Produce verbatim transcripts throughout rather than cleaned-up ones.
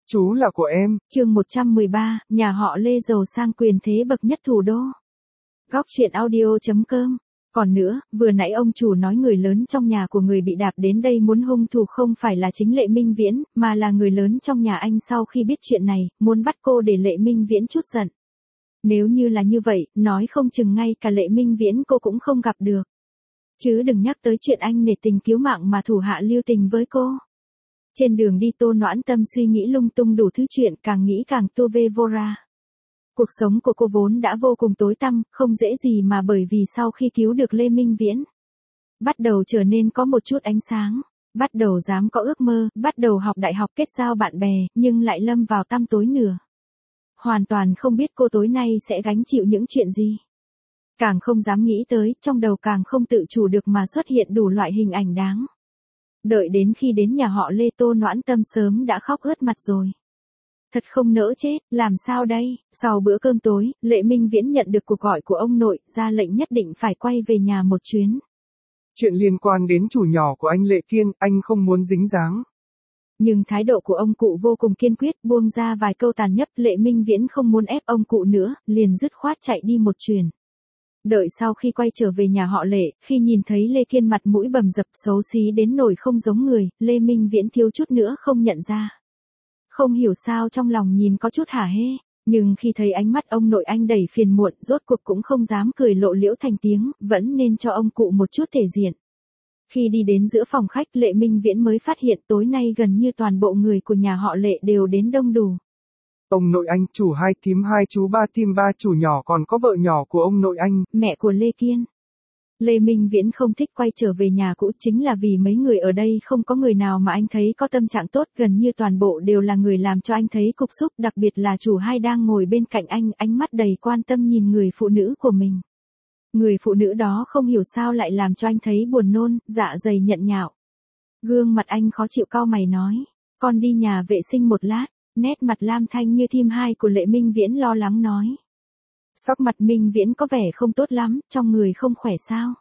Chú là của em. Chương một trăm mười ba, nhà họ Lê giàu sang quyền thế bậc nhất thủ đô. Góc truyện audio chấm com. Còn nữa, vừa nãy ông chủ nói người lớn trong nhà của người bị đạp đến đây muốn hung thủ không phải là chính Lệ Minh Viễn, mà là người lớn trong nhà anh sau khi biết chuyện này, muốn bắt cô để Lệ Minh Viễn trút giận. Nếu như là như vậy, nói không chừng ngay cả Lệ Minh Viễn cô cũng không gặp được. Chứ đừng nhắc tới chuyện anh nể tình cứu mạng mà thủ hạ lưu tình với cô. Trên đường đi Tô Noãn Tâm suy nghĩ lung tung đủ thứ chuyện, càng nghĩ càng tu vê vô ra. Cuộc sống của cô vốn đã vô cùng tối tăm, không dễ gì mà bởi vì sau khi cứu được Lê Minh Viễn, bắt đầu trở nên có một chút ánh sáng, bắt đầu dám có ước mơ, bắt đầu học đại học kết giao bạn bè, nhưng lại lâm vào tăm tối nửa. Hoàn toàn không biết cô tối nay sẽ gánh chịu những chuyện gì. Càng không dám nghĩ tới, trong đầu càng không tự chủ được mà xuất hiện đủ loại hình ảnh đáng. Đợi đến khi đến nhà họ Lê, Tô Noãn Tâm sớm đã khóc ướt mặt rồi. Thật không nỡ chết, làm sao đây? Sau bữa cơm tối, Lệ Minh Viễn nhận được cuộc gọi của ông nội, ra lệnh nhất định phải quay về nhà một chuyến. Chuyện liên quan đến chủ nhỏ của anh Lệ Kiên, anh không muốn dính dáng. Nhưng thái độ của ông cụ vô cùng kiên quyết, buông ra vài câu tàn nhẫn, Lệ Minh Viễn không muốn ép ông cụ nữa, liền dứt khoát chạy đi một chuyến. Đợi sau khi quay trở về nhà họ Lệ, khi nhìn thấy Lê Kiên mặt mũi bầm dập xấu xí đến nỗi không giống người, Lê Minh Viễn thiếu chút nữa không nhận ra. Không hiểu sao trong lòng nhìn có chút hả hê, nhưng khi thấy ánh mắt ông nội anh đầy phiền muộn, rốt cuộc cũng không dám cười lộ liễu thành tiếng, vẫn nên cho ông cụ một chút thể diện. Khi đi đến giữa phòng khách, Lệ Minh Viễn mới phát hiện tối nay gần như toàn bộ người của nhà họ Lệ đều đến đông đủ. Ông nội anh, chủ hai thím hai chú ba thím ba chủ nhỏ còn có vợ nhỏ của ông nội anh, mẹ của Lê Kiên. Lê Minh Viễn không thích quay trở về nhà cũ chính là vì mấy người ở đây không có người nào mà anh thấy có tâm trạng tốt, gần như toàn bộ đều là người làm cho anh thấy cục xúc, đặc biệt là chủ hai đang ngồi bên cạnh anh, ánh mắt đầy quan tâm nhìn người phụ nữ của mình. Người phụ nữ đó không hiểu sao lại làm cho anh thấy buồn nôn, dạ dày nhận nhạo. Gương mặt anh khó chịu cau mày nói, con đi nhà vệ sinh một lát. Nét mặt lam thanh như thím hai của Lệ Minh Viễn lo lắng nói. Sắc mặt Minh Viễn có vẻ không tốt lắm, trong người không khỏe sao?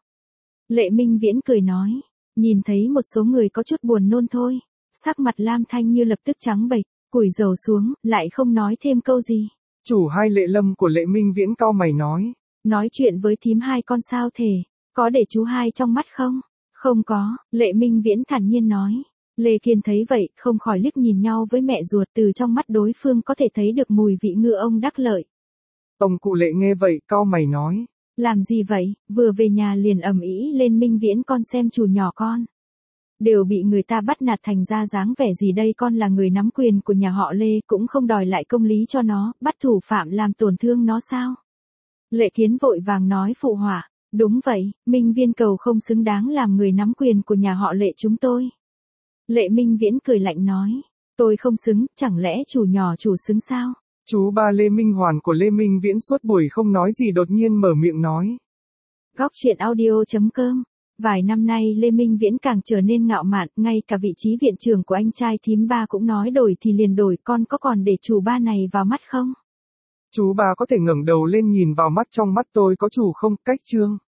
Lệ Minh Viễn cười nói, nhìn thấy một số người có chút buồn nôn thôi. Sắc mặt lam thanh như lập tức trắng bệch, cùi dầu xuống, lại không nói thêm câu gì. Chủ hai Lệ Lâm của Lệ Minh Viễn cau mày nói. Nói chuyện với thím hai con sao thể, có để chú hai trong mắt không? Không có, Lệ Minh Viễn thản nhiên nói. Lê Kiên thấy vậy, không khỏi liếc nhìn nhau với mẹ ruột, từ trong mắt đối phương có thể thấy được mùi vị ngựa ông đắc lợi. Ông cụ Lệ nghe vậy, cau mày nói. Làm gì vậy, vừa về nhà liền ầm ĩ lên Minh Viễn con xem chủ nhỏ con. Đều bị người ta bắt nạt thành ra dáng vẻ gì đây, con là người nắm quyền của nhà họ Lê cũng không đòi lại công lý cho nó, bắt thủ phạm làm tổn thương nó sao? Lệ Kiến vội vàng nói phụ họa, đúng vậy, Minh Viên Cầu không xứng đáng làm người nắm quyền của nhà họ Lệ chúng tôi. Lệ Minh Viễn cười lạnh nói, tôi không xứng, chẳng lẽ chủ nhỏ chủ xứng sao? Chú ba Lê Minh Hoàn của Lê Minh Viễn suốt buổi không nói gì đột nhiên mở miệng nói. Góc truyện audio chấm com. Vài năm nay Lê Minh Viễn càng trở nên ngạo mạn, ngay cả vị trí viện trưởng của anh trai thím ba cũng nói đổi thì liền đổi, con có còn để chủ ba này vào mắt không? Chú ba có thể ngẩng đầu lên nhìn vào mắt, trong mắt tôi có chủ không, cách trương.